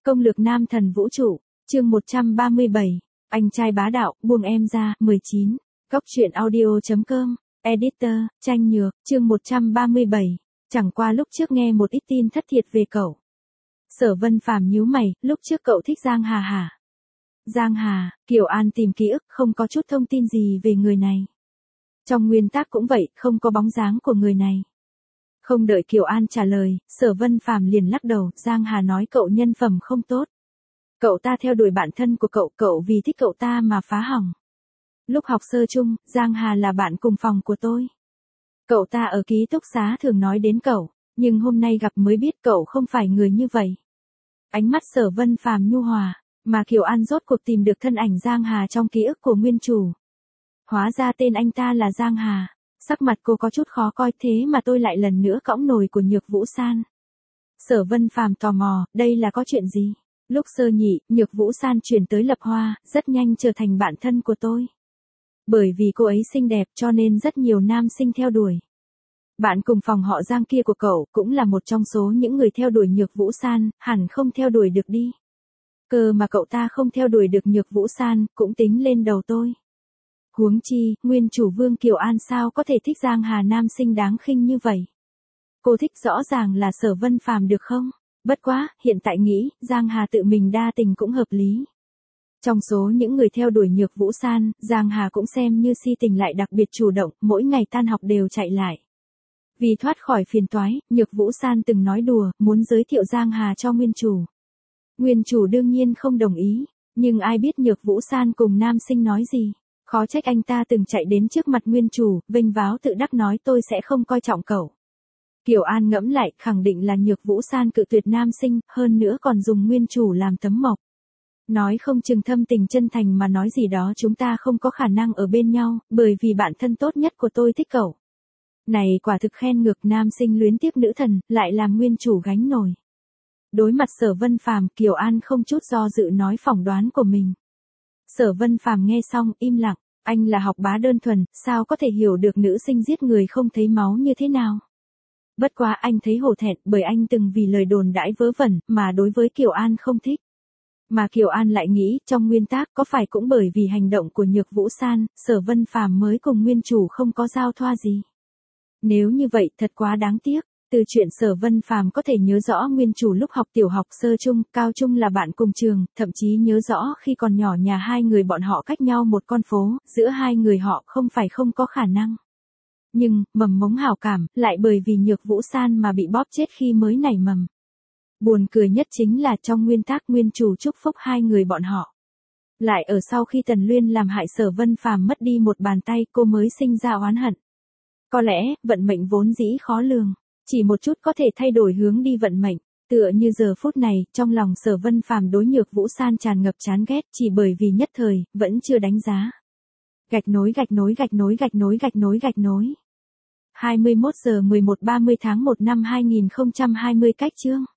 Công lược nam thần vũ trụ, chương 137, anh trai bá đạo, buông em ra, 19, Góc truyện audio.com, editor, Tranh Nhược, chương 137, chẳng qua lúc trước nghe một ít tin thất thiệt về cậu. Sở Vân Phàm nhíu mày, lúc trước cậu thích Giang Hà hả? Giang Hà, Kiều An tìm ký ức, không có chút thông tin gì về người này. Trong nguyên tắc cũng vậy, không có bóng dáng của người này. Không đợi Kiều An trả lời, Sở Vân Phàm liền lắc đầu, Giang Hà nói cậu nhân phẩm không tốt. Cậu ta theo đuổi bạn thân của cậu vì thích cậu ta mà phá hỏng. Lúc học sơ chung, Giang Hà là bạn cùng phòng của tôi. Cậu ta ở ký túc xá thường nói đến cậu, nhưng hôm nay gặp mới biết cậu không phải người như vậy. Ánh mắt Sở Vân Phàm nhu hòa, mà Kiều An rốt cuộc tìm được thân ảnh Giang Hà trong ký ức của nguyên chủ. Hóa ra tên anh ta là Giang Hà. Sắc mặt cô có chút khó coi, thế mà tôi lại lần nữa cõng nồi của Nhược Vũ San. Sở Vân Phàm tò mò, đây là có chuyện gì? Lúc sơ nhị, Nhược Vũ San chuyển tới Lập Hoa, rất nhanh trở thành bạn thân của tôi. Bởi vì cô ấy xinh đẹp cho nên rất nhiều nam sinh theo đuổi. Bạn cùng phòng họ Giang kia của cậu cũng là một trong số những người theo đuổi Nhược Vũ San, hẳn không theo đuổi được đi. Cơ mà cậu ta không theo đuổi được Nhược Vũ San, cũng tính lên đầu tôi. Huống chi, nguyên chủ Vương Kiều An sao có thể thích Giang Hà nam sinh đáng khinh như vậy. Cô thích rõ ràng là Sở Vân Phàm được không? Bất quá, hiện tại nghĩ, Giang Hà tự mình đa tình cũng hợp lý. Trong số những người theo đuổi Nhược Vũ San, Giang Hà cũng xem như si tình lại đặc biệt chủ động, mỗi ngày tan học đều chạy lại. Vì thoát khỏi phiền toái, Nhược Vũ San từng nói đùa, muốn giới thiệu Giang Hà cho nguyên chủ. Nguyên chủ đương nhiên không đồng ý, nhưng ai biết Nhược Vũ San cùng nam sinh nói gì. Khó trách anh ta từng chạy đến trước mặt nguyên chủ, vênh váo tự đắc nói tôi sẽ không coi trọng cậu. Kiều An ngẫm lại, khẳng định là Nhược Vũ San cự tuyệt nam sinh, hơn nữa còn dùng nguyên chủ làm tấm mộc. Nói không chừng thâm tình chân thành mà nói gì đó chúng ta không có khả năng ở bên nhau, bởi vì bạn thân tốt nhất của tôi thích cậu. Này quả thực khen ngược, nam sinh luyến tiếc nữ thần, lại làm nguyên chủ gánh nổi. Đối mặt Sở Vân Phàm, Kiều An không chút do dự nói phỏng đoán của mình. Sở Vân Phàm nghe xong, im lặng, anh là học bá đơn thuần, sao có thể hiểu được nữ sinh giết người không thấy máu như thế nào. Bất quá anh thấy hổ thẹn, bởi anh từng vì lời đồn đãi vớ vẩn, mà đối với Kiều An không thích. Mà Kiều An lại nghĩ, trong nguyên tắc có phải cũng bởi vì hành động của Nhược Vũ San, Sở Vân Phàm mới cùng nguyên chủ không có giao thoa gì. Nếu như vậy, thật quá đáng tiếc. Từ chuyện Sở Vân Phàm có thể nhớ rõ nguyên chủ lúc học tiểu học sơ trung, cao trung là bạn cùng trường, thậm chí nhớ rõ khi còn nhỏ nhà hai người bọn họ cách nhau một con phố, giữa hai người họ không phải không có khả năng. Nhưng, mầm mống hảo cảm, lại bởi vì Nhược Vũ San mà bị bóp chết khi mới nảy mầm. Buồn cười nhất chính là trong nguyên tắc nguyên chủ chúc phúc hai người bọn họ. Lại ở sau khi Tần Luyên làm hại Sở Vân Phàm mất đi một bàn tay, cô mới sinh ra oán hận. Có lẽ, vận mệnh vốn dĩ khó lường. Chỉ một chút có thể thay đổi hướng đi vận mệnh, tựa như giờ phút này, trong lòng Sở Vân Phàm đối Nhược Vũ San tràn ngập chán ghét, chỉ bởi vì nhất thời, vẫn chưa đánh giá. Gạch nối 21 giờ 11 30 tháng 1 năm 2020 cách chương.